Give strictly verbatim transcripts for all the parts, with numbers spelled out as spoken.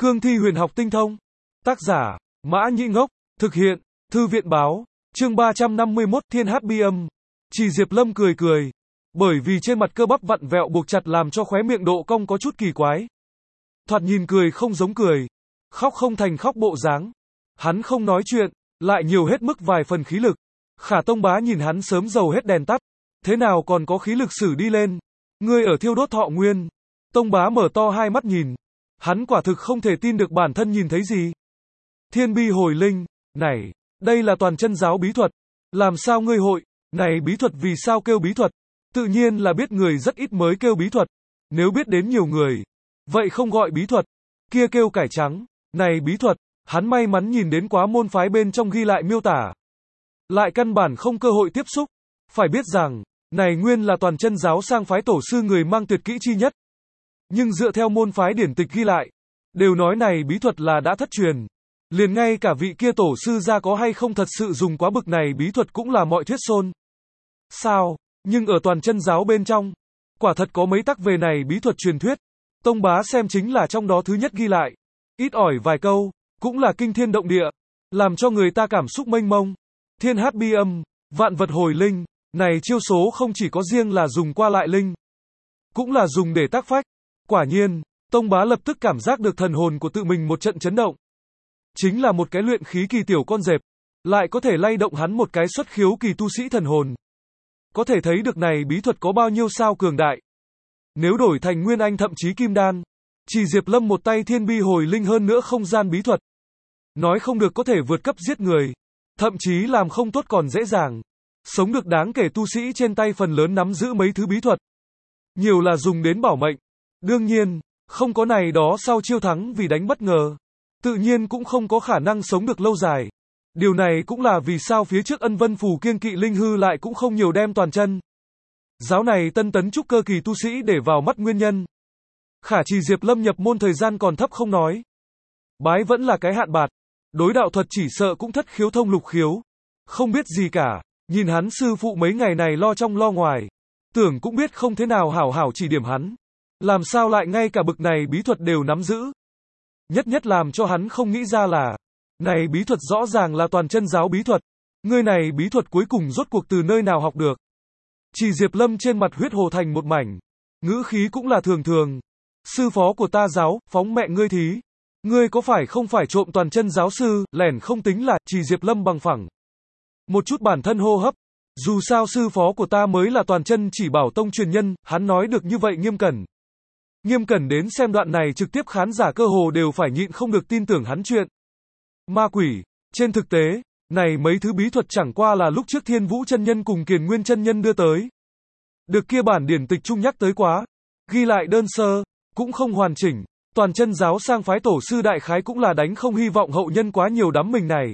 Cương thi huyền học tinh thông. Tác giả, Mã Nhĩ Ngốc. Thực hiện, Thư viện Báo. Chương ba trăm năm mươi mốt Thiên Hát Bi Âm. Chỉ Diệp Lâm cười cười. Bởi vì trên mặt cơ bắp vặn vẹo buộc chặt làm cho khóe miệng độ cong có chút kỳ quái. Thoạt nhìn cười không giống cười. Khóc không thành khóc bộ dáng. Hắn không nói chuyện, lại nhiều hết mức vài phần khí lực. Khả Tông Bá nhìn hắn sớm dầu hết đèn tắt. Thế nào còn có khí lực xử đi lên? Ngươi ở thiêu đốt thọ nguyên. Tông Bá mở to hai mắt nhìn. Hắn quả thực không thể tin được bản thân nhìn thấy gì. Thiên bi hồi linh. Này, đây là toàn chân giáo bí thuật. Làm sao ngươi hội? Này bí thuật vì sao kêu bí thuật? Tự nhiên là biết người rất ít mới kêu bí thuật. Nếu biết đến nhiều người, vậy không gọi bí thuật. Kia kêu cải trắng. Này bí thuật, hắn may mắn nhìn đến quá môn phái bên trong ghi lại miêu tả. Lại căn bản không cơ hội tiếp xúc. Phải biết rằng, này nguyên là toàn chân giáo sang phái tổ sư người mang tuyệt kỹ chi nhất. Nhưng dựa theo môn phái điển tịch ghi lại, đều nói này bí thuật là đã thất truyền. Liền ngay cả vị kia tổ sư ra có hay không thật sự dùng quá bực này bí thuật cũng là mọi thuyết xôn. Sao? Nhưng ở toàn chân giáo bên trong, quả thật có mấy tắc về này bí thuật truyền thuyết. Tông Bá xem chính là trong đó thứ nhất ghi lại. Ít ỏi vài câu, cũng là kinh thiên động địa, làm cho người ta cảm xúc mênh mông. Thiên hát bi âm, vạn vật hồi linh, này chiêu số không chỉ có riêng là dùng qua lại linh, cũng là dùng để tác phách. Quả nhiên, Tông Bá lập tức cảm giác được thần hồn của tự mình một trận chấn động. Chính là một cái luyện khí kỳ tiểu con dẹp, lại có thể lay động hắn một cái xuất khiếu kỳ tu sĩ thần hồn. Có thể thấy được này bí thuật có bao nhiêu sao cường đại. Nếu đổi thành Nguyên Anh thậm chí Kim Đan, chỉ Diệp Lâm một tay thiên bi hồi linh hơn nữa không gian bí thuật. Nói không được có thể vượt cấp giết người, thậm chí làm không tốt còn dễ dàng. Sống được đáng kể tu sĩ trên tay phần lớn nắm giữ mấy thứ bí thuật. Nhiều là dùng đến bảo mệnh. Đương nhiên, không có này đó sau chiêu thắng vì đánh bất ngờ. Tự nhiên cũng không có khả năng sống được lâu dài. Điều này cũng là vì sao phía trước Ân Vân Phù kiêng kỵ linh hư lại cũng không nhiều đem toàn chân giáo này tân tấn trúc cơ kỳ tu sĩ để vào mắt nguyên nhân. Khả Trì Diệp Lâm nhập môn thời gian còn thấp không nói. Bái vẫn là cái hạn bạt. Đối đạo thuật chỉ sợ cũng thất khiếu thông lục khiếu. Không biết gì cả. Nhìn hắn sư phụ mấy ngày này lo trong lo ngoài. Tưởng cũng biết không thế nào hảo hảo chỉ điểm hắn. Làm sao lại ngay cả bực này bí thuật đều nắm giữ. Nhất nhất làm cho hắn không nghĩ ra là, này bí thuật rõ ràng là toàn chân giáo bí thuật. Ngươi này bí thuật cuối cùng rốt cuộc từ nơi nào học được. Chỉ Diệp Lâm trên mặt huyết hồ thành một mảnh. Ngữ khí cũng là thường thường. Sư phó của ta giáo, phóng mẹ ngươi thí. Ngươi có phải không phải trộm toàn chân giáo sư, lẻn không tính là, Chỉ Diệp Lâm bằng phẳng. Một chút bản thân hô hấp. Dù sao sư phó của ta mới là toàn chân chỉ bảo tông truyền nhân, hắn nói được như vậy nghiêm cẩn. Nghiêm cẩn đến xem đoạn này trực tiếp khán giả cơ hồ đều phải nhịn không được tin tưởng hắn chuyện. Ma quỷ, trên thực tế, này mấy thứ bí thuật chẳng qua là lúc trước Thiên Vũ chân nhân cùng Kiền Nguyên chân nhân đưa tới. Được kia bản điển tịch trung nhắc tới quá, ghi lại đơn sơ, cũng không hoàn chỉnh, toàn chân giáo sang phái tổ sư đại khái cũng là đánh không hy vọng hậu nhân quá nhiều đắm mình này.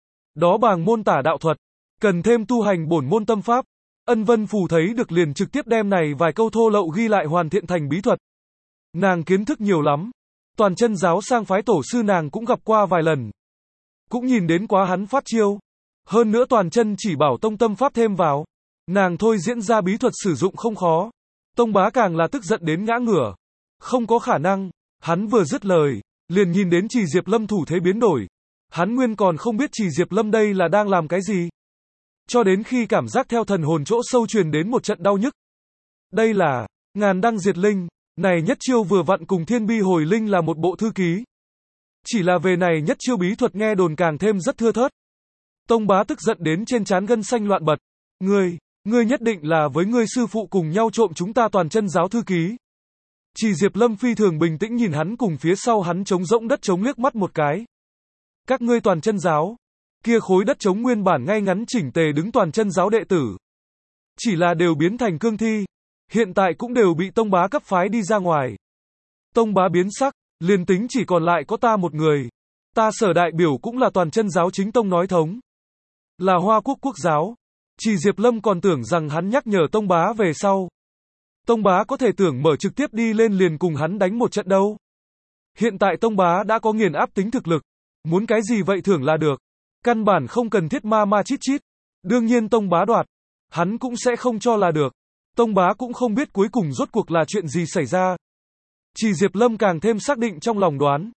Đó bàng môn tả đạo thuật, cần thêm tu hành bổn môn tâm pháp. Ân Vân Phù thấy được liền trực tiếp đem này vài câu thô lậu ghi lại hoàn thiện thành bí thuật. Nàng kiến thức nhiều lắm. Toàn chân giáo sang phái tổ sư nàng cũng gặp qua vài lần. Cũng nhìn đến quá hắn phát chiêu. Hơn nữa toàn chân chỉ bảo tông tâm pháp thêm vào. Nàng thôi diễn ra bí thuật sử dụng không khó. Tông Bá càng là tức giận đến ngã ngửa. Không có khả năng. Hắn vừa dứt lời, liền nhìn đến Chỉ Diệp Lâm thủ thế biến đổi. Hắn nguyên còn không biết Chỉ Diệp Lâm đây là đang làm cái gì. Cho đến khi cảm giác theo thần hồn chỗ sâu truyền đến một trận đau nhức. Đây là ngàn đăng diệt linh. Này nhất chiêu vừa vặn cùng thiên bi hồi linh là một bộ thư ký. Chỉ là về này nhất chiêu bí thuật nghe đồn càng thêm rất thưa thớt. Tông Bá tức giận đến trên trán gân xanh loạn bật. Ngươi, ngươi nhất định là với ngươi sư phụ cùng nhau trộm chúng ta toàn chân giáo thư ký. Chỉ Diệp Lâm phi thường bình tĩnh nhìn hắn cùng phía sau hắn trống rỗng đất trống liếc mắt một cái. Các ngươi toàn chân giáo. Kia khối đất trống nguyên bản ngay ngắn chỉnh tề đứng toàn chân giáo đệ tử. Chỉ là đều biến thành cương thi. Hiện tại cũng đều bị Tông Bá cấp phái đi ra ngoài. Tông Bá biến sắc, liền tính chỉ còn lại có ta một người. Ta Sở đại biểu cũng là toàn chân giáo chính tông nói thống. Là Hoa Quốc quốc giáo. Chỉ Diệp Lâm còn tưởng rằng hắn nhắc nhở Tông Bá về sau. Tông Bá có thể tưởng mở trực tiếp đi lên liền cùng hắn đánh một trận đâu. Hiện tại Tông Bá đã có nghiền áp tính thực lực. Muốn cái gì vậy thưởng là được. Căn bản không cần thiết ma ma chít chít. Đương nhiên Tông Bá đoạt. Hắn cũng sẽ không cho là được. Tông Bá cũng không biết cuối cùng rốt cuộc là chuyện gì xảy ra. Chỉ Diệp Lâm càng thêm xác định trong lòng đoán.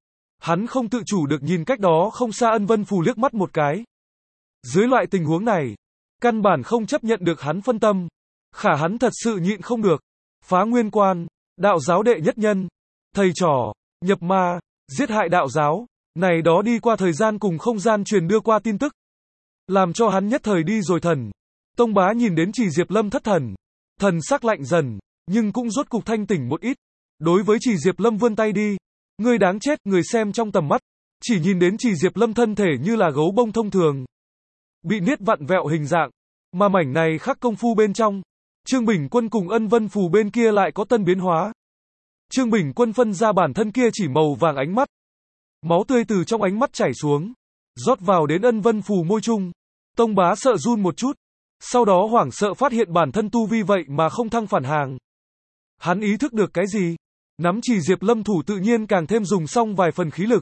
Hắn không tự chủ được nhìn cách đó không xa Ân Vân Phù liếc mắt một cái. Dưới loại tình huống này, căn bản không chấp nhận được hắn phân tâm. Khả hắn thật sự nhịn không được. Phá nguyên quan, đạo giáo đệ nhất nhân, thầy trò, nhập ma, giết hại đạo giáo, này đó đi qua thời gian cùng không gian truyền đưa qua tin tức. Làm cho hắn nhất thời đi rồi thần. Tông Bá nhìn đến Trì Diệp Lâm thất thần. Thần sắc lạnh dần, nhưng cũng rốt cục thanh tỉnh một ít. Đối với Trì Diệp Lâm vươn tay đi. Người đáng chết, người xem trong tầm mắt. Chỉ nhìn đến Trì Diệp Lâm thân thể như là gấu bông thông thường. Bị niết vặn vẹo hình dạng. Mà mảnh này khắc công phu bên trong. Trương Bình Quân cùng Ân Vân Phù bên kia lại có tân biến hóa. Trương Bình Quân phân ra bản thân kia chỉ màu vàng ánh mắt. Máu tươi từ trong ánh mắt chảy xuống. Rót vào đến Ân Vân Phù môi chung. Tông Bá sợ run một chút. Sau đó hoảng sợ phát hiện bản thân tu vi vậy mà không thăng phản hàng. Hắn ý thức được cái gì? Nắm Trì Diệp Lâm thủ tự nhiên càng thêm dùng xong vài phần khí lực.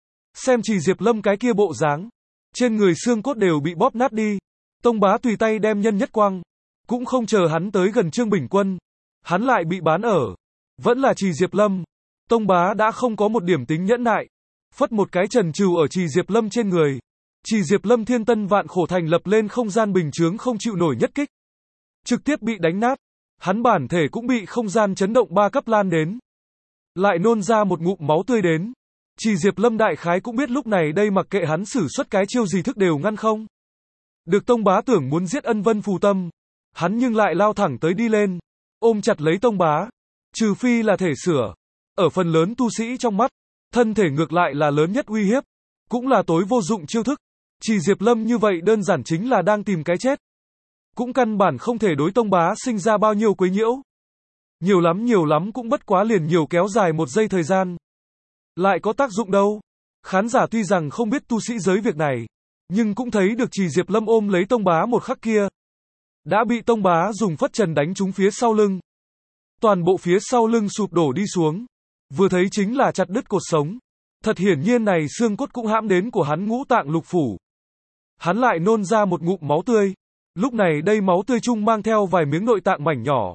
Xem Trì Diệp Lâm cái kia bộ dáng. Trên người xương cốt đều bị bóp nát đi. Tông Bá tùy tay đem nhân nhất quăng. Cũng không chờ hắn tới gần Trương Bình Quân. Hắn lại bị bán ở. Vẫn là Trì Diệp Lâm. Tông Bá đã không có một điểm tính nhẫn nại. Phất một cái trần trừ ở Trì Diệp Lâm trên người. Trì Diệp Lâm thiên tân vạn khổ thành lập lên không gian bình chướng không chịu nổi nhất kích. Trực tiếp bị đánh nát. Hắn bản thể cũng bị không gian chấn động ba cấp lan đến. Lại nôn ra một ngụm máu tươi đến. Trì Diệp Lâm đại khái cũng biết lúc này đây mặc kệ hắn sử xuất cái chiêu gì thức đều ngăn không. Được Tông Bá tưởng muốn giết Ân Vân Phù tâm. Hắn nhưng lại lao thẳng tới đi lên. Ôm chặt lấy Tông Bá. Trừ phi là thể sửa. Ở phần lớn tu sĩ trong mắt. Thân thể ngược lại là lớn nhất uy hiếp. Cũng là tối vô dụng chiêu thức. Trì Diệp Lâm như vậy đơn giản chính là đang tìm cái chết. Cũng căn bản không thể đối Tông Bá sinh ra bao nhiêu quấy nhiễu. Nhiều lắm nhiều lắm cũng bất quá liền nhiều kéo dài một giây thời gian. Lại có tác dụng đâu. Khán giả tuy rằng không biết tu sĩ giới việc này. Nhưng cũng thấy được Trì Diệp Lâm ôm lấy Tông Bá một khắc kia. Đã bị Tông Bá dùng phất trần đánh trúng phía sau lưng. Toàn bộ phía sau lưng sụp đổ đi xuống. Vừa thấy chính là chặt đứt cột sống. Thật hiển nhiên này xương cốt cũng hãm đến của hắn ngũ tạng lục phủ. Hắn lại nôn ra một ngụm máu tươi. Lúc này đây máu tươi chung mang theo vài miếng nội tạng mảnh nhỏ.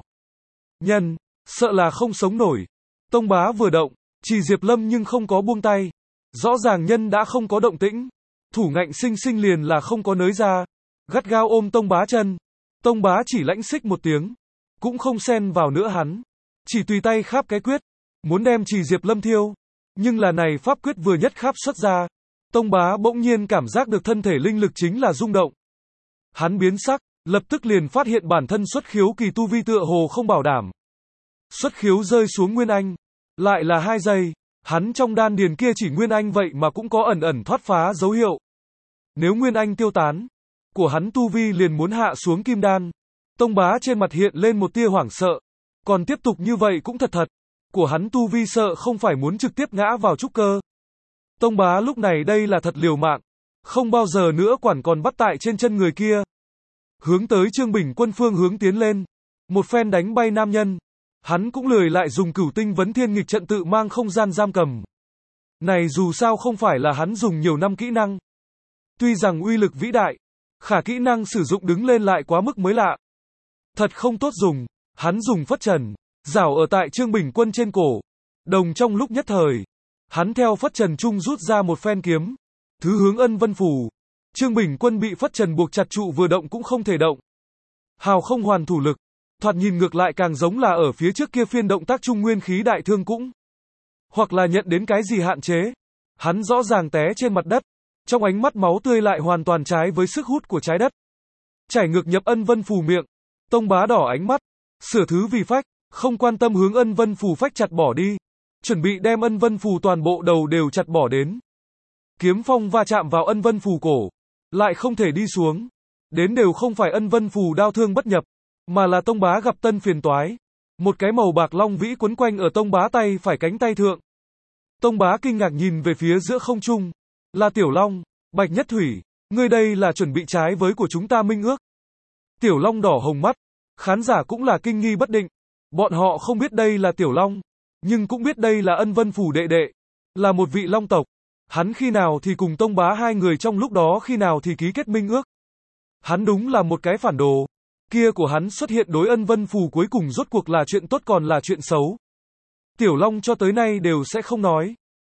Nhân, sợ là không sống nổi. Tông Bá vừa động, Trì Diệp Lâm nhưng không có buông tay. Rõ ràng nhân đã không có động tĩnh. Thủ ngạnh sinh sinh liền là không có nới ra. Gắt gao ôm Tông Bá chân. Tông Bá chỉ lãnh xích một tiếng. Cũng không xen vào nữa hắn. Chỉ tùy tay kháp cái quyết. Muốn đem Trì Diệp Lâm thiêu. Nhưng là này pháp quyết vừa nhất kháp xuất ra. Tông Bá bỗng nhiên cảm giác được thân thể linh lực chính là rung động. Hắn biến sắc, lập tức liền phát hiện bản thân xuất khiếu kỳ tu vi tựa hồ không bảo đảm. Xuất khiếu rơi xuống Nguyên Anh. Lại là hai giây. Hắn trong đan điền kia chỉ Nguyên Anh vậy mà cũng có ẩn ẩn thoát phá dấu hiệu. Nếu Nguyên Anh tiêu tán, của hắn tu vi liền muốn hạ xuống kim đan. Tông Bá trên mặt hiện lên một tia hoảng sợ. Còn tiếp tục như vậy cũng thật thật. Của hắn tu vi sợ không phải muốn trực tiếp ngã vào trúc cơ. Tông Bá lúc này đây là thật liều mạng. Không bao giờ nữa quản còn bắt tại trên chân người kia. Hướng tới Trương Bình Quân phương hướng tiến lên. Một phen đánh bay nam nhân. Hắn cũng lười lại dùng cửu tinh vấn thiên nghịch trận tự mang không gian giam cầm. Này dù sao không phải là hắn dùng nhiều năm kỹ năng. Tuy rằng uy lực vĩ đại. Khả kỹ năng sử dụng đứng lên lại quá mức mới lạ. Thật không tốt dùng. Hắn dùng phất trần. Rảo ở tại Trương Bình Quân trên cổ. Đồng trong lúc nhất thời. Hắn theo phất trần trung rút ra một phen kiếm. Thứ hướng Ân Vân Phù. Trương Bình Quân bị phất trần buộc chặt trụ vừa động cũng không thể động. Hào không hoàn thủ lực. Thoạt nhìn ngược lại càng giống là ở phía trước kia phiên động tác trung nguyên khí đại thương cũng. Hoặc là nhận đến cái gì hạn chế. Hắn rõ ràng té trên mặt đất. Trong ánh mắt máu tươi lại hoàn toàn trái với sức hút của trái đất. Chảy ngược nhập Ân Vân Phù miệng. Tông Bá đỏ ánh mắt. Sửa thứ vì phách. Không quan tâm hướng Ân Vân Phù phách chặt bỏ đi. Chuẩn bị đem Ân Vân Phù toàn bộ đầu đều chặt bỏ đến. Kiếm phong va chạm vào Ân Vân Phù cổ. Lại không thể đi xuống. Đến đều không phải Ân Vân Phù đau thương bất nhập. Mà là Tông Bá gặp tân phiền toái. Một cái màu bạc long vĩ quấn quanh ở Tông Bá tay phải cánh tay thượng. Tông Bá kinh ngạc nhìn về phía giữa không trung. Là Tiểu Long, Bạch Nhất Thủy. Ngươi đây là chuẩn bị trái với của chúng ta minh ước. Tiểu Long đỏ hồng mắt. Khán giả cũng là kinh nghi bất định. Bọn họ không biết đây là Tiểu Long. Nhưng cũng biết đây là Ân Vân Phù đệ đệ. Là một vị long tộc. Hắn khi nào thì cùng Tông Bá hai người trong lúc đó khi nào thì ký kết minh ước. Hắn đúng là một cái phản đồ. Kia của hắn xuất hiện đối Ân Vân Phù cuối cùng rốt cuộc là chuyện tốt còn là chuyện xấu. Tiểu Long cho tới nay đều sẽ không nói.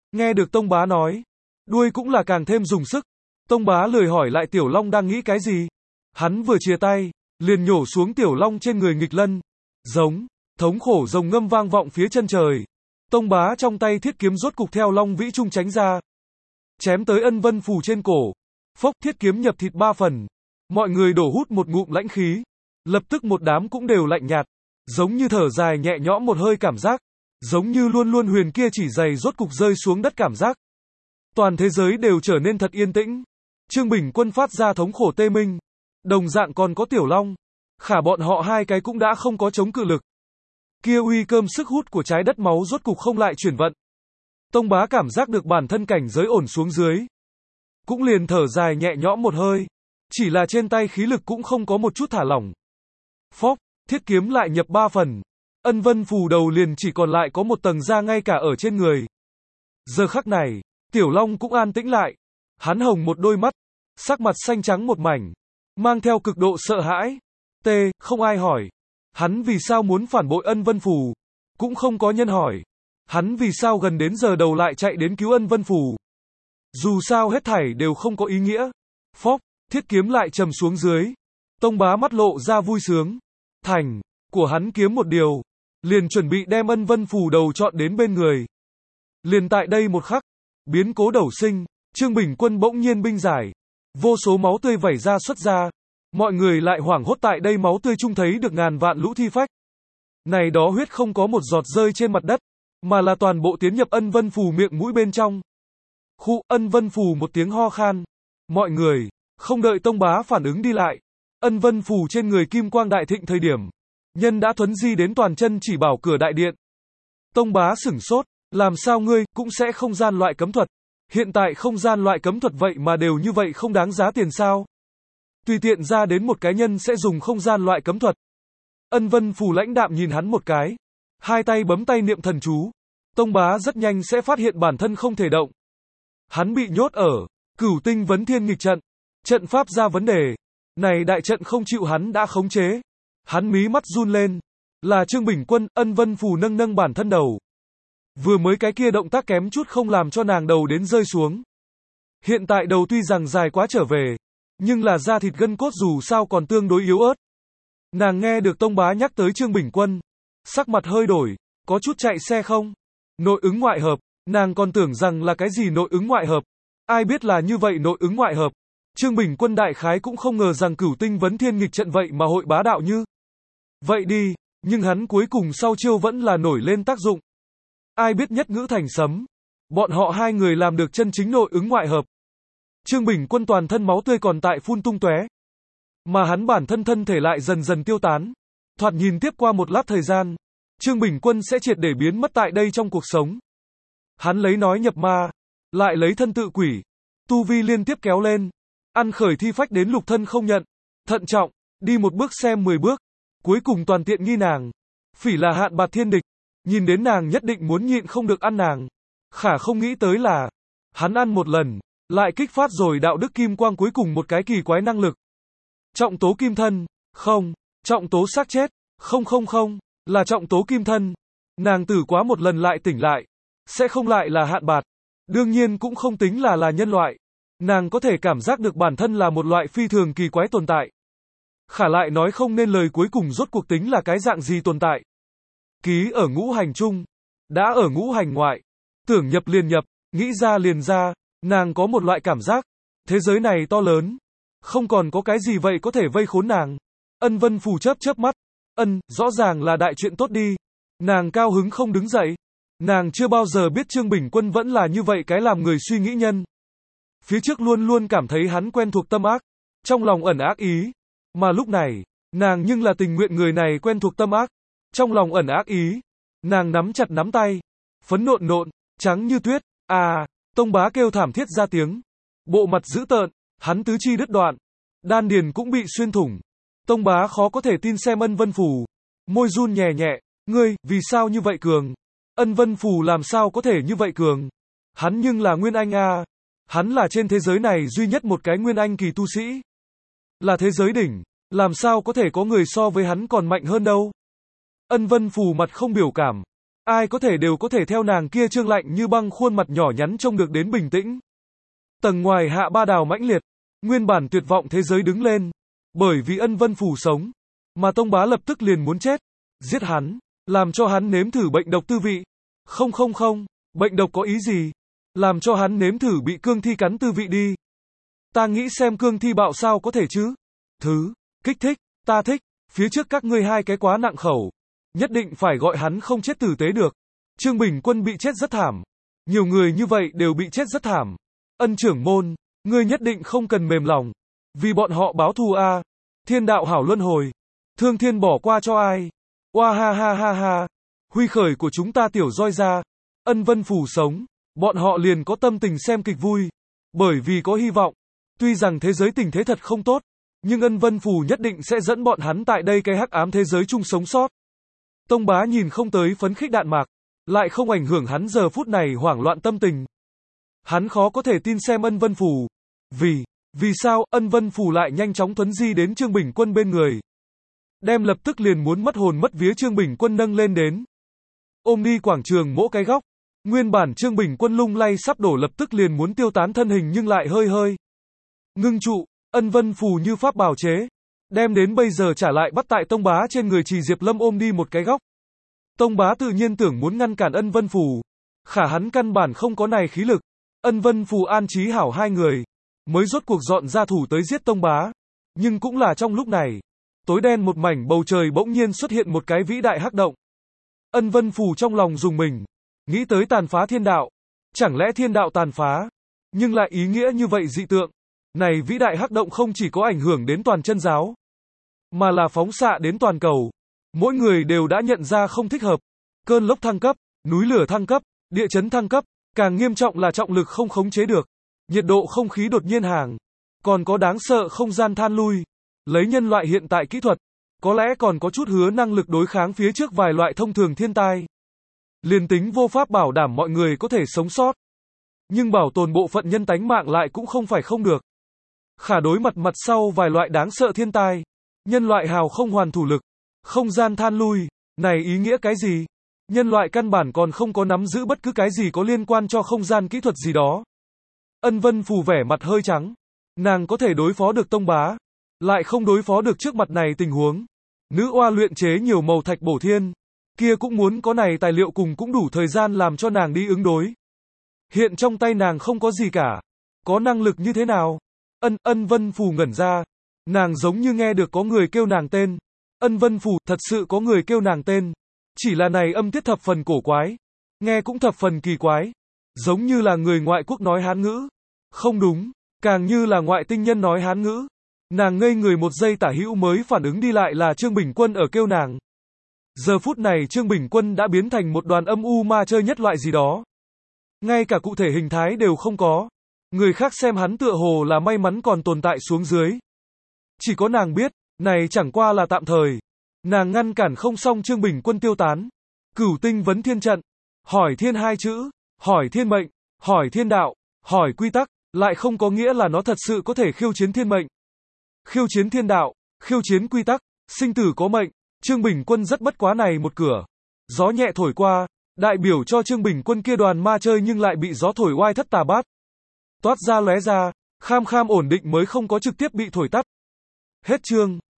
Nghe được Tông Bá nói, đuôi cũng là càng thêm dùng sức. Tông Bá lười hỏi lại Tiểu Long đang nghĩ cái gì. Hắn vừa chia tay, liền nhổ xuống Tiểu Long trên người Nghịch Lân. Giống, thống khổ rồng ngâm vang vọng phía chân trời. Tông Bá trong tay thiết kiếm rốt cục theo Long Vĩ Trung tránh ra. Chém tới Ân Vân Phù trên cổ. Phốc, thiết kiếm nhập thịt ba phần. Mọi người đổ hút một ngụm lãnh khí. Lập tức một đám cũng đều lạnh nhạt. Giống như thở dài nhẹ nhõm một hơi cảm giác. Giống như luôn luôn huyền kia chỉ giày rốt cục rơi xuống đất cảm giác. Toàn thế giới đều trở nên thật yên tĩnh. Trương Bình Quân phát ra thống khổ tê minh. Đồng dạng còn có Tiểu Long. Khả bọn họ hai cái cũng đã không có chống cự lực. Kia uy cơm sức hút của trái đất máu rốt cục không lại chuyển vận. Tông Bá cảm giác được bản thân cảnh giới ổn xuống dưới. Cũng liền thở dài nhẹ nhõm một hơi. Chỉ là trên tay khí lực cũng không có một chút thả lỏng. Phốc, thiết kiếm lại nhập ba phần. Ân Vân Phù đầu liền chỉ còn lại có một tầng da ngay cả ở trên người. Giờ khắc này, Tiểu Long cũng an tĩnh lại. Hắn hồng một đôi mắt, sắc mặt xanh trắng một mảnh, mang theo cực độ sợ hãi. T, không ai hỏi. Hắn vì sao muốn phản bội Ân Vân Phù? Cũng không có nhân hỏi. Hắn vì sao gần đến giờ đầu lại chạy đến cứu Ân Vân Phù? Dù sao hết thảy đều không có ý nghĩa. Phốc, thiết kiếm lại trầm xuống dưới. Tông Bá mắt lộ ra vui sướng. Thành của hắn kiếm một điều, liền chuẩn bị đem Ân Vân Phù đầu chọn đến bên người. Liền tại đây một khắc, biến cố đầu sinh, Trương Bình Quân bỗng nhiên binh giải. Vô số máu tươi vẩy ra xuất ra. Mọi người lại hoảng hốt tại đây máu tươi trung thấy được ngàn vạn lũ thi phách. Này đó huyết không có một giọt rơi trên mặt đất, mà là toàn bộ tiến nhập Ân Vân Phù miệng mũi bên trong. Khu Ân Vân Phù một tiếng ho khan. Mọi người, không đợi Tông Bá phản ứng đi lại. Ân Vân Phù trên người kim quang đại thịnh thời điểm. Nhân đã thuấn di đến toàn chân chỉ bảo cửa đại điện. Tông Bá sửng sốt, làm sao ngươi cũng sẽ không gian loại cấm thuật. Hiện tại không gian loại cấm thuật vậy mà đều như vậy không đáng giá tiền sao? Tùy tiện ra đến một cái nhân sẽ dùng không gian loại cấm thuật. Ân Vân Phù lãnh đạm nhìn hắn một cái. Hai tay bấm tay niệm thần chú. Tông Bá rất nhanh sẽ phát hiện bản thân không thể động. Hắn bị nhốt ở Cửu Tinh Vấn Thiên nghịch trận. Trận pháp ra vấn đề. Này đại trận không chịu hắn đã khống chế. Hắn mí mắt run lên. Là Trương Bình Quân. Ân Vân Phù nâng nâng bản thân đầu. Vừa mới cái kia động tác kém chút không làm cho nàng đầu đến rơi xuống. Hiện tại đầu tuy rằng dài quá trở về, nhưng là da thịt gân cốt dù sao còn tương đối yếu ớt. Nàng nghe được Tông Bá nhắc tới Trương Bình Quân, sắc mặt hơi đổi, có chút chạy xe không? Nội ứng ngoại hợp, nàng còn tưởng rằng là cái gì nội ứng ngoại hợp. Ai biết là như vậy nội ứng ngoại hợp. Trương Bình Quân đại khái cũng không ngờ rằng Cửu Tinh Vấn Thiên nghịch trận vậy mà hội bá đạo như vậy đi, nhưng hắn cuối cùng sau chiêu vẫn là nổi lên tác dụng. Ai biết nhất ngữ thành sấm. Bọn họ hai người làm được chân chính nội ứng ngoại hợp. Trương Bình Quân toàn thân máu tươi còn tại phun tung tóe, mà hắn bản thân thân thể lại dần dần tiêu tán. Thoạt nhìn tiếp qua một lát thời gian, Trương Bình Quân sẽ triệt để biến mất tại đây trong cuộc sống. Hắn lấy nói nhập ma, lại lấy thân tự quỷ, tu vi liên tiếp kéo lên, ăn khởi thi phách đến lục thân không nhận, thận trọng, đi một bước xem mười bước, cuối cùng toàn tiện nghi nàng. Phỉ là hạn bạt thiên địch, nhìn đến nàng nhất định muốn nhịn không được ăn nàng. Khả không nghĩ tới là, hắn ăn một lần, lại kích phát rồi đạo đức kim quang cuối cùng một cái kỳ quái năng lực. Trọng tố kim thân, không, trọng tố xác chết, không không không, là trọng tố kim thân. Nàng tử quá một lần lại tỉnh lại, sẽ không lại là hạn bạt. Đương nhiên cũng không tính là là nhân loại. Nàng có thể cảm giác được bản thân là một loại phi thường kỳ quái tồn tại. Khả lại nói không nên lời cuối cùng rốt cuộc tính là cái dạng gì tồn tại. Ký ở ngũ hành chung, đã ở ngũ hành ngoại, tưởng nhập liền nhập, nghĩ ra liền ra, nàng có một loại cảm giác, thế giới này to lớn, không còn có cái gì vậy có thể vây khốn nàng. Ân Vân Phù chớp chớp mắt, ân, rõ ràng là đại chuyện tốt đi. Nàng cao hứng không đứng dậy, nàng chưa bao giờ biết Trương Bình Quân vẫn là như vậy cái làm người suy nghĩ nhân. Phía trước luôn luôn cảm thấy hắn quen thuộc tâm ác, trong lòng ẩn ác ý, mà lúc này, nàng nhưng là tình nguyện người này quen thuộc tâm ác, trong lòng ẩn ác ý. Nàng nắm chặt nắm tay, phấn nộn nộn, trắng như tuyết. À, Tông Bá kêu thảm thiết ra tiếng, bộ mặt dữ tợn, hắn tứ chi đứt đoạn, đan điền cũng bị xuyên thủng. Tông Bá khó có thể tin xem Ân Vân Phù, môi run nhẹ nhẹ, ngươi, vì sao như vậy cường? Ân Vân Phù làm sao có thể như vậy cường? Hắn nhưng là Nguyên Anh a, hắn là trên thế giới này duy nhất một cái Nguyên Anh kỳ tu sĩ, là thế giới đỉnh, làm sao có thể có người so với hắn còn mạnh hơn đâu? Ân Vân Phù mặt không biểu cảm, Ai có thể đều có thể theo nàng kia trương lạnh như băng khuôn mặt nhỏ nhắn trông được đến bình tĩnh. Tầng ngoài hạ ba đào mãnh liệt, nguyên bản tuyệt vọng thế giới đứng lên. Bởi vì Ân Vân Phủ sống, mà Tông Bá lập tức liền muốn chết. Giết hắn, làm cho hắn nếm thử bệnh độc tư vị. Không không không, bệnh độc có ý gì? Làm cho hắn nếm thử bị cương thi cắn tư vị đi. Ta nghĩ xem cương thi bạo sao có thể chứ? Thứ, kích thích, ta thích, phía trước các ngươi hai cái quá nặng khẩu. Nhất định phải gọi hắn không chết tử tế được. Trương Bình Quân bị chết rất thảm. Nhiều người như vậy đều bị chết rất thảm. Ân trưởng môn, ngươi nhất định không cần mềm lòng. Vì bọn họ báo thù a. Thiên đạo hảo luân hồi. Thương thiên bỏ qua cho ai? Oa ha ha ha ha. Huy khởi của chúng ta tiểu roi ra. Ân Vân Phủ sống. Bọn họ liền có tâm tình xem kịch vui. Bởi vì có hy vọng. Tuy rằng thế giới tình thế thật không tốt. Nhưng Ân Vân Phủ nhất định sẽ dẫn bọn hắn tại đây cái hắc ám thế giới chung sống sót. Tông Bá nhìn không tới phấn khích đạn mạc. Lại không ảnh hưởng hắn giờ phút này hoảng loạn tâm tình. Hắn khó có thể tin xem Ân Vân Phủ. Vì, vì sao Ân Vân Phủ lại nhanh chóng thuấn di đến Trương Bình Quân bên người. Đem lập tức liền muốn mất hồn mất vía Trương Bình Quân nâng lên đến. Ôm đi quảng trường mỗi cái góc. Nguyên bản Trương Bình Quân lung lay sắp đổ lập tức liền muốn tiêu tán thân hình nhưng lại hơi hơi ngưng trụ. Ân Vân Phủ như pháp bào chế. Đem đến bây giờ trả lại bắt tại Tông Bá trên người Trì Diệp Lâm ôm đi một cái góc. Tông Bá tự nhiên tưởng muốn ngăn cản Ân Vân Phủ. Khả hắn căn bản không có này khí lực. Ân Vân Phủ an trí hảo hai người. Mới rốt cuộc dọn ra thủ tới giết Tông Bá. Nhưng cũng là trong lúc này. Tối đen một mảnh bầu trời bỗng nhiên xuất hiện một cái vĩ đại hắc động. Ân Vân Phủ trong lòng dùng mình. Nghĩ tới tàn phá thiên đạo. Chẳng lẽ thiên đạo tàn phá. Nhưng lại ý nghĩa như vậy dị tượng. Này vĩ đại hắc động không chỉ có ảnh hưởng đến toàn chân giáo. Mà là phóng xạ đến toàn cầu. Mỗi người đều đã nhận ra không thích hợp. Cơn lốc thăng cấp, núi lửa thăng cấp, địa chấn thăng cấp. Càng nghiêm trọng là trọng lực không khống chế được. Nhiệt độ không khí đột nhiên hàng. Còn có đáng sợ không gian than lui. Lấy nhân loại hiện tại kỹ thuật. Có lẽ còn có chút hứa năng lực đối kháng phía trước vài loại thông thường thiên tai. Liền tính vô pháp bảo đảm mọi người có thể sống sót. Nhưng bảo tồn bộ phận nhân tánh mạng lại cũng không phải không được. Khả đối mặt mặt sau vài loại đáng sợ thiên tai. Nhân loại hào không hoàn thủ lực. Không gian than lui. Này ý nghĩa cái gì? Nhân loại căn bản còn không có nắm giữ bất cứ cái gì có liên quan cho không gian kỹ thuật gì đó. Ân Vân Phủ vẻ mặt hơi trắng. Nàng có thể đối phó được Tông Bá. Lại không đối phó được trước mặt này tình huống. Nữ oa luyện chế nhiều màu thạch bổ thiên. Kia cũng muốn có này tài liệu cùng cũng đủ thời gian làm cho nàng đi ứng đối. Hiện trong tay nàng không có gì cả. Có năng lực như thế nào? Ân, Ân Vân Phủ ngẩn ra. Nàng giống như nghe được có người kêu nàng tên. Ân Vân Phủ, thật sự có người kêu nàng tên. Chỉ là này âm tiết thập phần cổ quái. Nghe cũng thập phần kỳ quái. Giống như là người ngoại quốc nói Hán ngữ. Không đúng. Càng như là ngoại tinh nhân nói Hán ngữ. Nàng ngây người một giây tả hữu mới phản ứng đi lại là Trương Bình Quân ở kêu nàng. Giờ phút này Trương Bình Quân đã biến thành một đoàn âm u ma chơi nhất loại gì đó. Ngay cả cụ thể hình thái đều không có. Người khác xem hắn tựa hồ là may mắn còn tồn tại xuống dưới. Chỉ có nàng biết, này chẳng qua là tạm thời. Nàng ngăn cản không xong Trương Bình Quân tiêu tán. Cửu tinh vấn thiên trận. Hỏi thiên hai chữ. Hỏi thiên mệnh. Hỏi thiên đạo. Hỏi quy tắc. Lại không có nghĩa là nó thật sự có thể khiêu chiến thiên mệnh. Khiêu chiến thiên đạo. Khiêu chiến quy tắc. Sinh tử có mệnh. Trương Bình Quân rất bất quá này một cửa. Gió nhẹ thổi qua. Đại biểu cho Trương Bình Quân kia đoàn ma chơi nhưng lại bị gió thổi oai thất tà bát. Toát ra lóe ra. Kham kham ổn định mới không có trực tiếp bị thổi tắt. Hết chương.